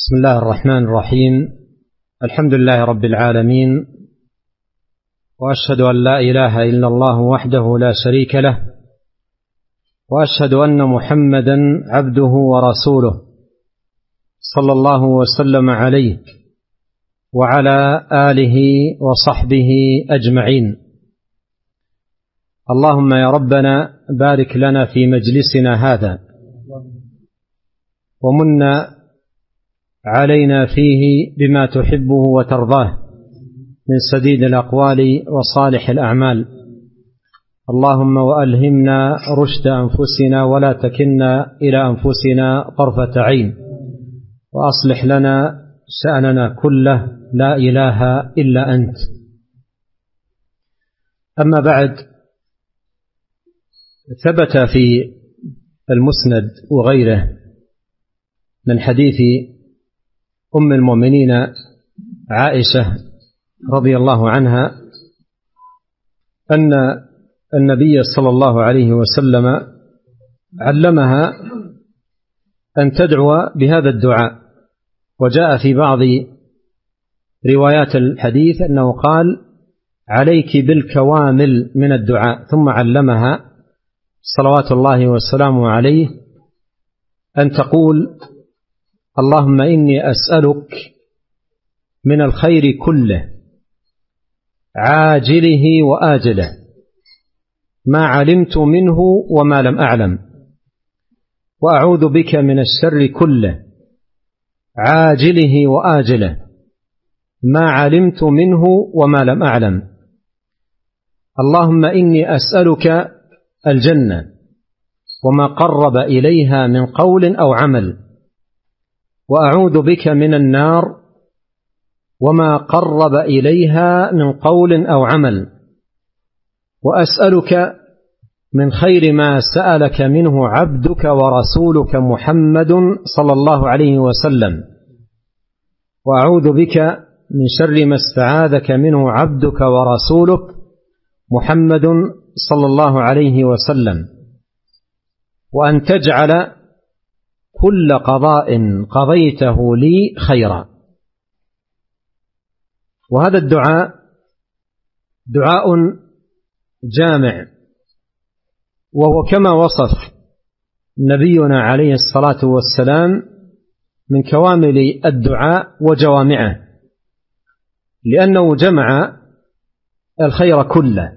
بسم الله الرحمن الرحيم. الحمد لله رب العالمين، وأشهد أن لا إله إلا الله وحده لا شريك له، وأشهد أن محمدا عبده ورسوله صلى الله وسلم عليه وعلى آله وصحبه أجمعين. اللهم يا ربنا بارك لنا في مجلسنا هذا، ومن علينا فيه بما تحبه وترضاه من سديد الأقوال وصالح الأعمال. اللهم وألهمنا رشد أنفسنا ولا تكلنا إلى أنفسنا طرفة عين، وأصلح لنا شأننا كله، لا إله إلا أنت. أما بعد، ثبت في المسند وغيره من حديث أم المؤمنين عائشة رضي الله عنها أن النبي صلى الله عليه وسلم علمها أن تدعو بهذا الدعاء، وجاء في بعض روايات الحديث أنه قال: عليك بالكوامل من الدعاء، ثم علمها صلوات الله وسلامه عليه أن تقول: اللهم إني أسألك من الخير كله عاجله وآجله ما علمت منه وما لم أعلم، وأعوذ بك من الشر كله عاجله وآجله ما علمت منه وما لم أعلم. اللهم إني أسألك الجنة وما قرب إليها من قول أو عمل، وأعوذ بك من النار وما قرب إليها من قول أو عمل، وأسألك من خير ما سألك منه عبدك ورسولك محمد صلى الله عليه وسلم، وأعوذ بك من شر ما استعاذك منه عبدك ورسولك محمد صلى الله عليه وسلم، وأن تجعل كل قضاء قضيته لي خيرا. وهذا الدعاء دعاء جامع، وهو كما وصف نبينا عليه الصلاة والسلام من كوامل الدعاء وجوامعه، لأنه جمع الخير كله.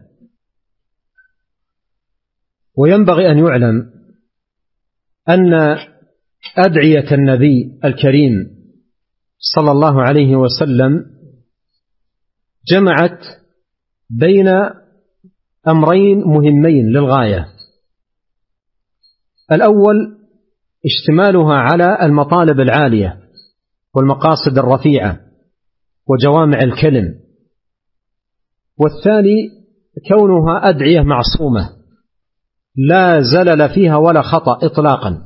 وينبغي أن يعلم أن أدعية النبي الكريم صلى الله عليه وسلم جمعت بين أمرين مهمين للغاية: الأول اشتمالها على المطالب العالية والمقاصد الرفيعة وجوامع الكلم، والثاني كونها أدعية معصومة لا زلل فيها ولا خطأ إطلاقا،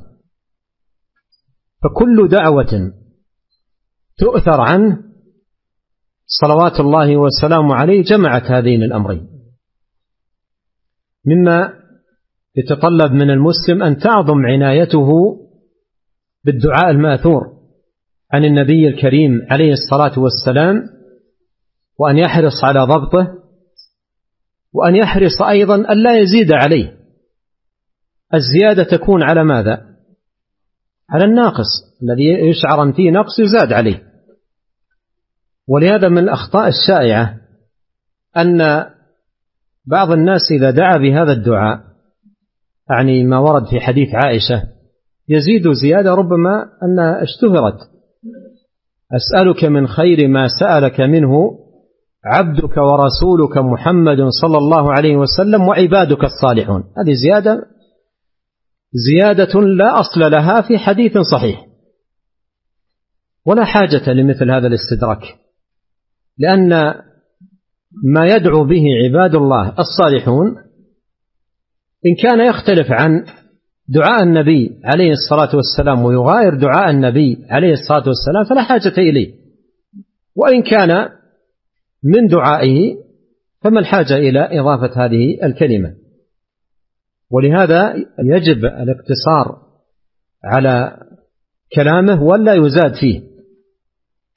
فكل دعوة تؤثر عنه صلوات الله وسلامه عليه جمعت هذين الأمرين، مما يتطلب من المسلم أن تعظم عنايته بالدعاء الماثور عن النبي الكريم عليه الصلاة والسلام، وأن يحرص على ضبطه، وأن يحرص أيضا أن لا يزيد عليه. الزيادة تكون على ماذا؟ على الناقص، الذي يشعر أن فيه نقص يزاد عليه. ولهذا من الأخطاء الشائعة أن بعض الناس إذا دعا بهذا الدعاء، يعني ما ورد في حديث عائشة، يزيد زيادة ربما أن اشتهرت: أسألك من خير ما سألك منه عبدك ورسولك محمد صلى الله عليه وسلم وعبادك الصالحون. هذه زيادة لا أصل لها في حديث صحيح، ولا حاجة لمثل هذا الاستدراك، لأن ما يدعو به عباد الله الصالحون إن كان يختلف عن دعاء النبي عليه الصلاة والسلام ويغاير دعاء النبي عليه الصلاة والسلام فلا حاجة إليه، وإن كان من دعائه فما الحاجة إلى إضافة هذه الكلمة. ولهذا يجب الاقتصار على كلامه ولا يزاد فيه،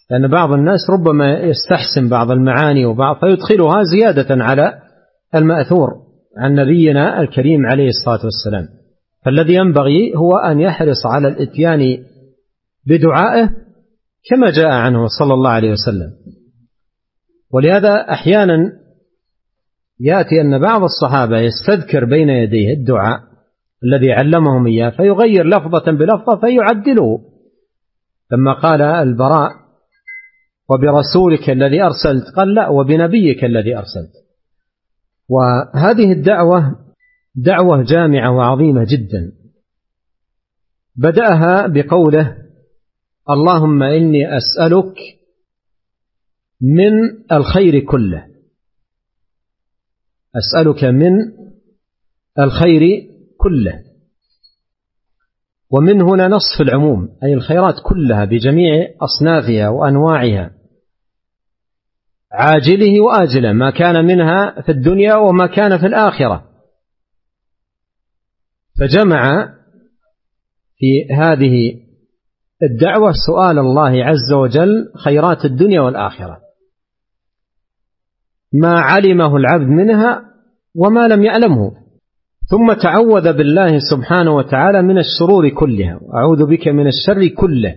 لأن بعض الناس ربما يستحسن بعض المعاني فيدخلها زيادة على المأثور عن نبينا الكريم عليه الصلاة والسلام. فالذي ينبغي هو أن يحرص على الإتيان بدعائه كما جاء عنه صلى الله عليه وسلم. ولهذا أحيانا يأتي أن بعض الصحابة يستذكر بين يديه الدعاء الذي علمهم إياه فيغير لفظة بلفظة فيعدله، لما قال البراء وبرسولك الذي أرسلت قال لا وبنبيك الذي أرسلت. وهذه الدعوة دعوة جامعة وعظيمة جدا، بدأها بقوله اللهم إني أسألك من الخير كله، أسألك من الخير كله، ومن هنا نصف العموم أي الخيرات كلها بجميع أصنافها وأنواعها، عاجله وآجله، ما كان منها في الدنيا وما كان في الآخرة. فجمع في هذه الدعوة سؤال الله عز وجل خيرات الدنيا والآخرة، ما علمه العبد منها وما لم يعلمه، ثم تعوذ بالله سبحانه وتعالى من الشرور كلها، أعوذ بك من الشر كله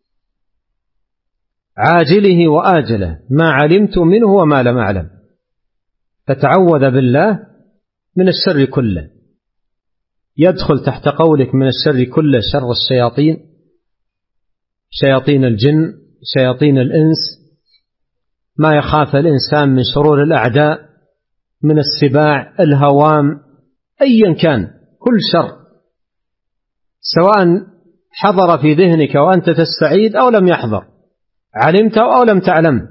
عاجله وآجله ما علمت منه وما لم أعلم، فتعوذ بالله من الشر كله. يدخل تحت قولك من الشر كله شر الشياطين، شياطين الجن، شياطين الإنس، ما يخاف الإنسان من شرور الأعداء، من السباع، الهوام، أيا كان كل شر، سواء حضر في ذهنك وأنت تستعيد أو لم يحضر، علمت أو لم تعلم،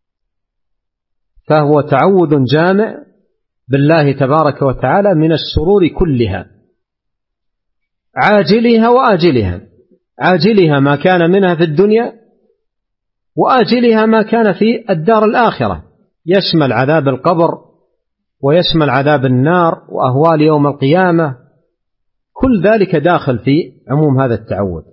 فهو تعوذ جامع بالله تبارك وتعالى من الشرور كلها عاجلها وآجلها، عاجلها ما كان منها في الدنيا، وآجلها ما كان في الدار الآخرة، يشمل عذاب القبر ويشمل عذاب النار وأهوال يوم القيامة، كل ذلك داخل في عموم هذا التعوذ.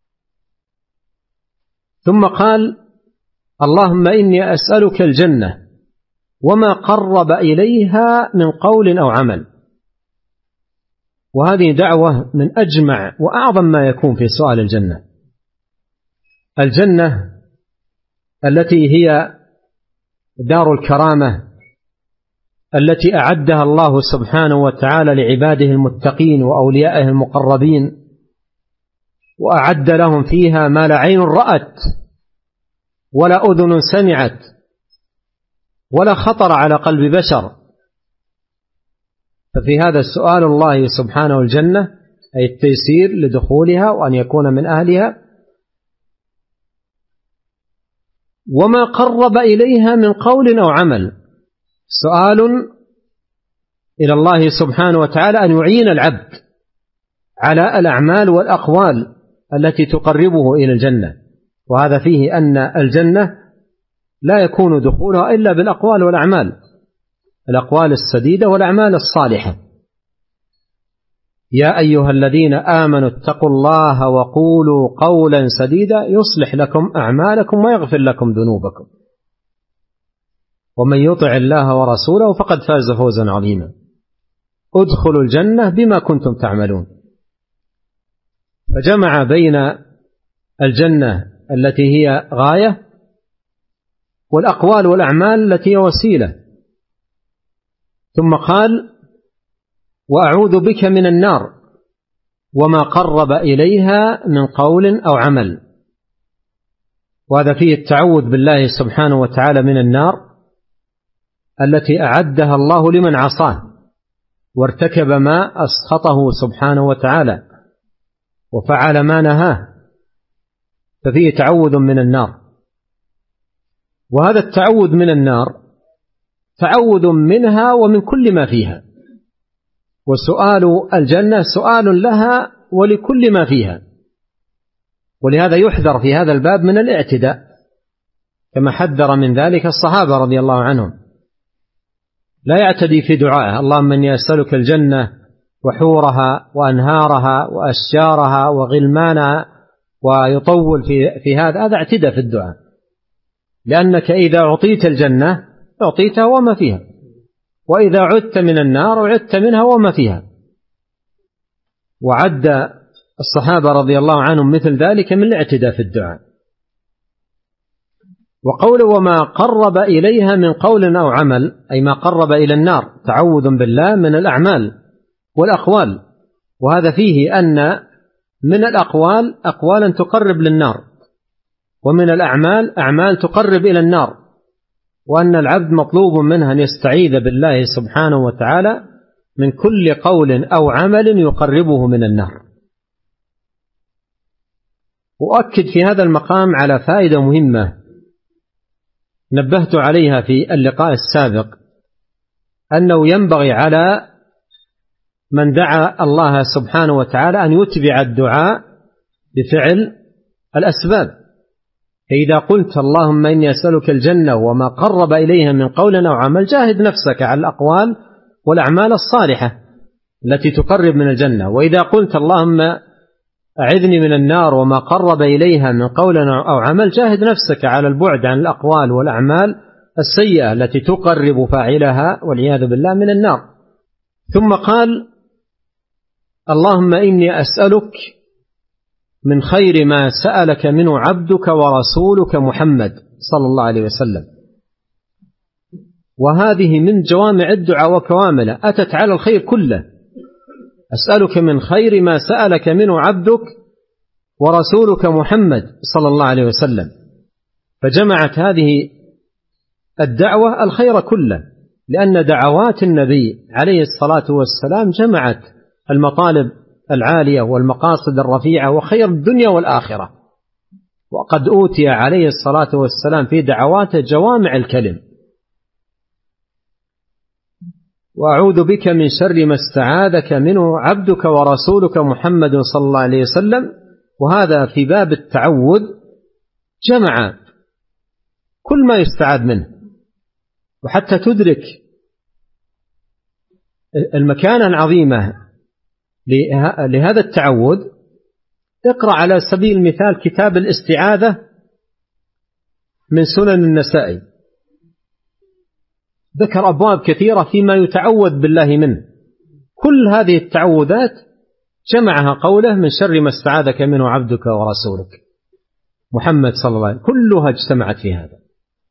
ثم قال اللهم إني أسألك الجنة وما قرب إليها من قول أو عمل. وهذه دعوة من أجمع وأعظم ما يكون في سؤال الجنة، الجنة التي هي دار الكرامة التي أعدها الله سبحانه وتعالى لعباده المتقين وأوليائه المقربين، وأعد لهم فيها ما لا عين رأت ولا أذن سمعت ولا خطر على قلب بشر. ففي هذا سؤال الله سبحانه الجنة أي التيسير لدخولها وأن يكون من أهلها، وما قرب إليها من قول أو عمل، سؤال إلى الله سبحانه وتعالى أن يعين العبد على الأعمال والأقوال التي تقربه إلى الجنة. وهذا فيه أن الجنة لا يكون دخولها إلا بالأقوال والأعمال، الأقوال السديدة والأعمال الصالحة. يا أيها الذين آمنوا اتقوا الله وقولوا قولا سديدا يصلح لكم أعمالكم ويغفر لكم ذنوبكم ومن يطع الله ورسوله فقد فاز فوزا عظيما. ادخلوا الجنة بما كنتم تعملون. فجمع بين الجنة التي هي غاية والأقوال والأعمال التي هي وسيلة. ثم قال وأعوذ بك من النار وما قرب إليها من قول أو عمل. وهذا فيه التعوذ بالله سبحانه وتعالى من النار التي أعدها الله لمن عصاه وارتكب ما أسخطه سبحانه وتعالى وفعل ما نهاه، ففيه تعوذ من النار. وهذا التعوذ من النار تعوذ منها ومن كل ما فيها، وسؤال الجنة سؤال لها ولكل ما فيها. ولهذا يحذر في هذا الباب من الاعتداء كما حذر من ذلك الصحابة رضي الله عنهم، لا يعتدي في دعائه اللهم إني أسألك الجنة وحورها وأنهارها وأشجارها وغلمانها ويطول في هذا اعتدى في الدعاء. لأنك إذا أعطيت الجنة أعطيتها وما فيها، وإذا عدت من النار عدت منها وما فيها. وعد الصحابة رضي الله عنهم مثل ذلك من الاعتداء في الدعاء. وقوله وما قرب إليها من قول أو عمل، أي ما قرب إلى النار، تعوذ بالله من الأعمال والأقوال. وهذا فيه أن من الأقوال أقوالا تقرب للنار، ومن الأعمال أعمال تقرب إلى النار، وأن العبد مطلوب منه أن يستعيذ بالله سبحانه وتعالى من كل قول أو عمل يقربه من النار. وأؤكد في هذا المقام على فائدة مهمة نبهت عليها في اللقاء السابق، أنه ينبغي على من دعا الله سبحانه وتعالى أن يتبع الدعاء بفعل الأسباب. فإذا قلت اللهم إني أسألك الجنة وما قرب إليها من قول أو عمل، جاهد نفسك على الأقوال والأعمال الصالحة التي تقرب من الجنة. وإذا قلت اللهم أعذني من النار وما قرب إليها من قول أو عمل، جاهد نفسك على البعد عن الأقوال والأعمال السيئة التي تقرب فاعلها والعياذ بالله من النار. ثم قال اللهم إني أسألك من خير ما سألك منه عبدك ورسولك محمد صلى الله عليه وسلم. وهذه من جوامع الدعاء وكوامله، أتت على الخير كله. أسألك من خير ما سألك منه عبدك ورسولك محمد صلى الله عليه وسلم، فجمعت هذه الدعوة الخير كله، لأن دعوات النبي عليه الصلاة والسلام جمعت المطالب العالية والمقاصد الرفيعة وخير الدنيا والآخرة. وقد أوتي عليه الصلاة والسلام في دعواته جوامع الكلم. وأعوذ بك من شر ما استعاذك منه عبدك ورسولك محمد صلى الله عليه وسلم. وهذا في باب التعوذ جمع كل ما يستعاذ منه. وحتى تدرك المكانة العظيمة لهذا التعوذ، اقرأ على سبيل المثال كتاب الاستعاذة من سنن النسائي، ذكر أبواب كثيرة فيما يتعوذ بالله منه. كل هذه التعوذات جمعها قوله من شر ما استعاذك منه عبدك ورسولك محمد صلى الله عليه وسلم، كلها اجتمعت في هذا.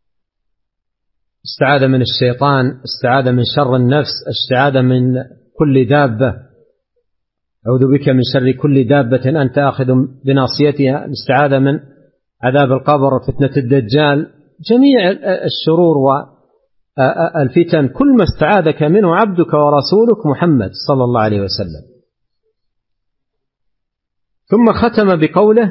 استعاذ من الشيطان، استعاذ من شر النفس، استعاذ من كل دابة، أعوذ بك من شر كل دابة أنت آخذ بناصيتها، استعاذ من عذاب القبر، فتنة الدجال، جميع الشرور والفتن، كل ما استعاذك منه عبدك ورسولك محمد صلى الله عليه وسلم. ثم ختم بقوله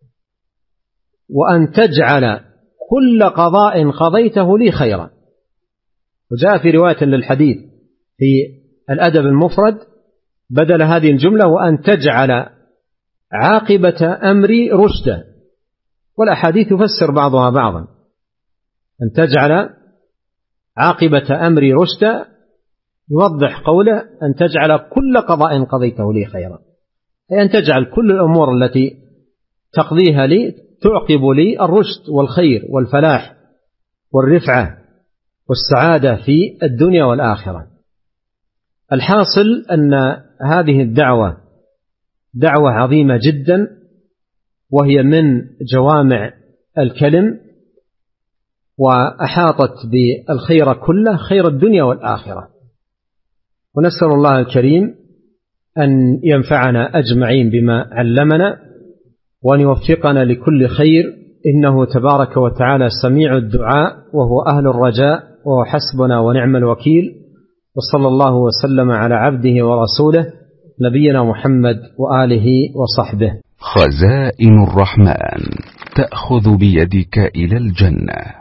وأن تجعل كل قضاء قضيته لي خيرا. وجاء في رواية للحديث في الأدب المفرد بدل هذه الجملة وأن تجعل عاقبة أمري رشدا، والأحاديث تفسر بعضها بعضا. أن تجعل عاقبة أمري رشدا يوضح قوله أن تجعل كل قضاء قضيته لي خيرا، أي أن تجعل كل الأمور التي تقضيها لي تعقب لي الرشد والخير والفلاح والرفعة والسعادة في الدنيا والآخرة. الحاصل أن هذه الدعوة دعوة عظيمة جدا، وهي من جوامع الكلم، وأحاطت بالخير كله، خير الدنيا والآخرة. ونسأل الله الكريم أن ينفعنا أجمعين بما علمنا، وأن يوفقنا لكل خير، إنه تبارك وتعالى سميع الدعاء وهو أهل الرجاء وهو حسبنا ونعم الوكيل. وصلى الله وسلم على عبده ورسوله نبينا محمد وآله وصحبه. خزائن الرحمن تأخذ بيدك إلى الجنة.